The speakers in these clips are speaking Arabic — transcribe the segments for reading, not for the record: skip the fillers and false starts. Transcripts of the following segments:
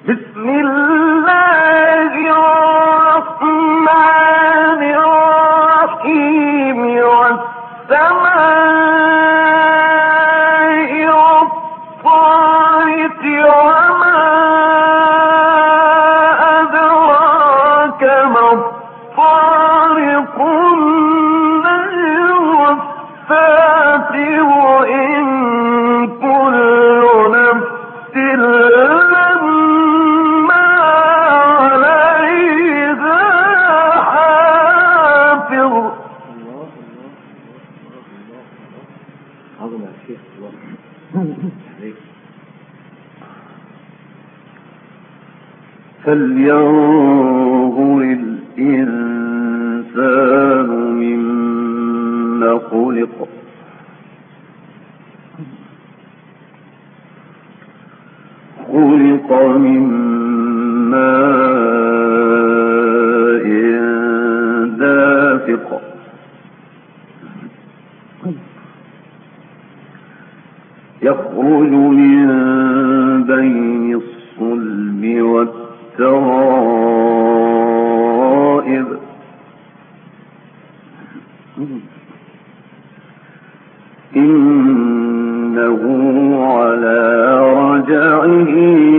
بسم الله الرحمن الرحيم والسماء والطارق وما أدراك ما الطارق النجم الساطع إن كل نفس لما عليها حافظ. عظم يا شيخ الله. فلينظر الإنسان مما خلق خلق من ماء دافق يخرج من بين الصلب والترائب إنه على رجعه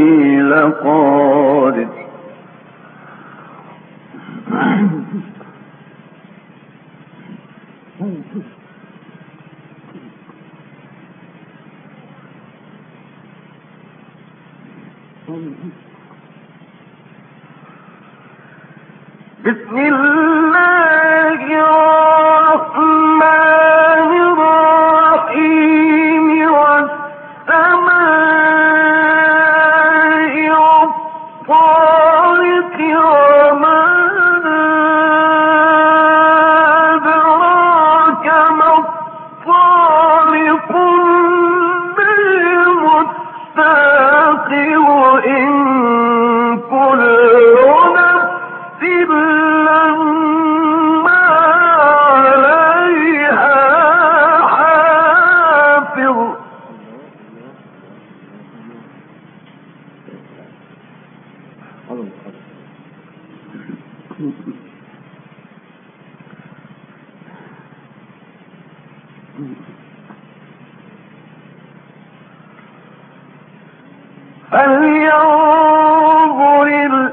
لقادر. بسم الله الرحمن الرحيم والسماء والطارق وما أدراك ما الطارق النجم الساطع إن كل نفس لما عليها حافظ. فلينظر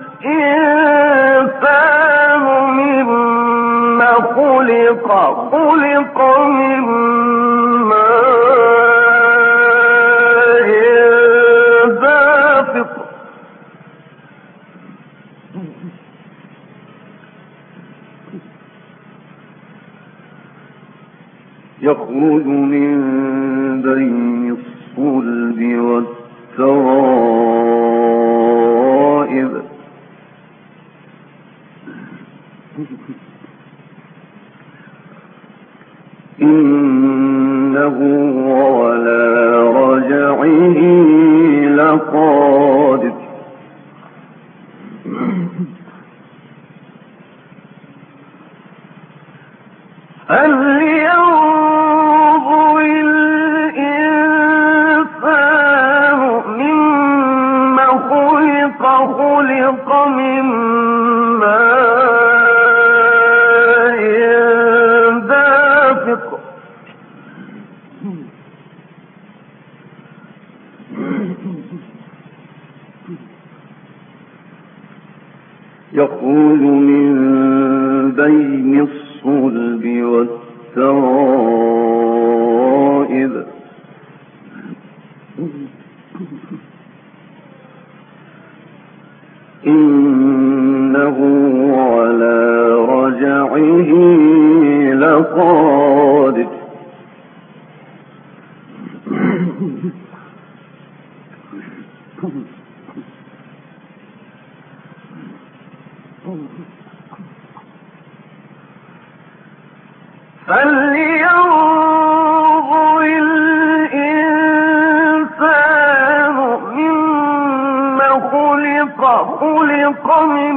الإنسان مما خلق خلق من ماء دافق يخرج من بين الصلب والترائب إنه على رجعه لقادر. فلينظر الإنسان مما خلق خلق من ماء دافق يخرج من بين الصلب والترائب إنه على رجعه لقادر. فلينظر الإنسان مما خلق خلق من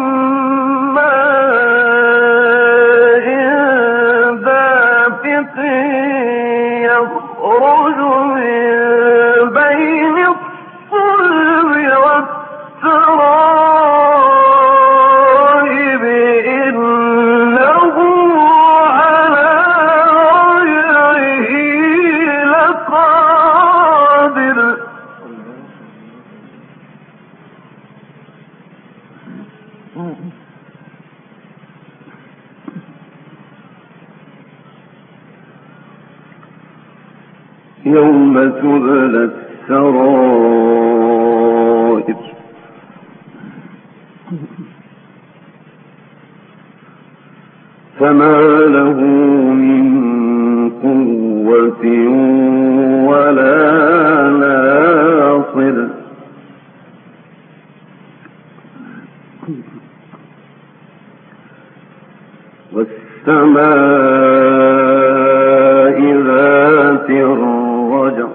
ماء دافق يخرج من بين الصلب والترائب يوم تبلى السرائر فما له من قوة ولا ناصر والسماء ذات الرجع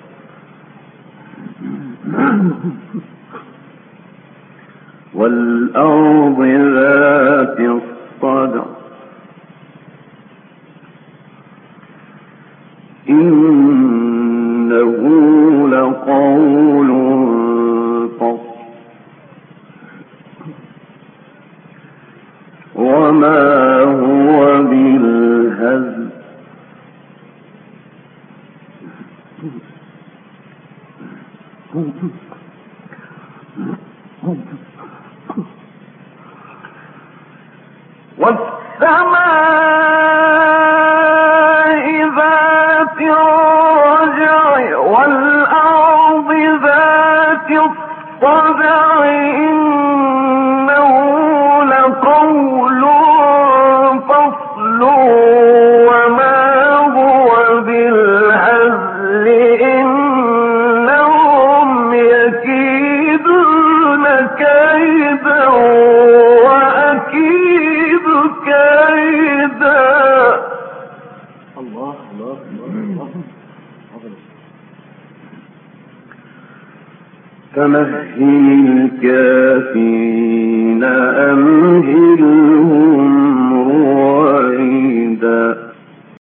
والأرض ذات الصدع إنه لقول فصل وما هو بالهزل والسماء ذات الرجع والأرض ذات الصدع إنه لقول فصل وما هو بالهزل إنهم يكيدون كيدا وأكيد كيدا. الله الله الله. فمهل الكافرين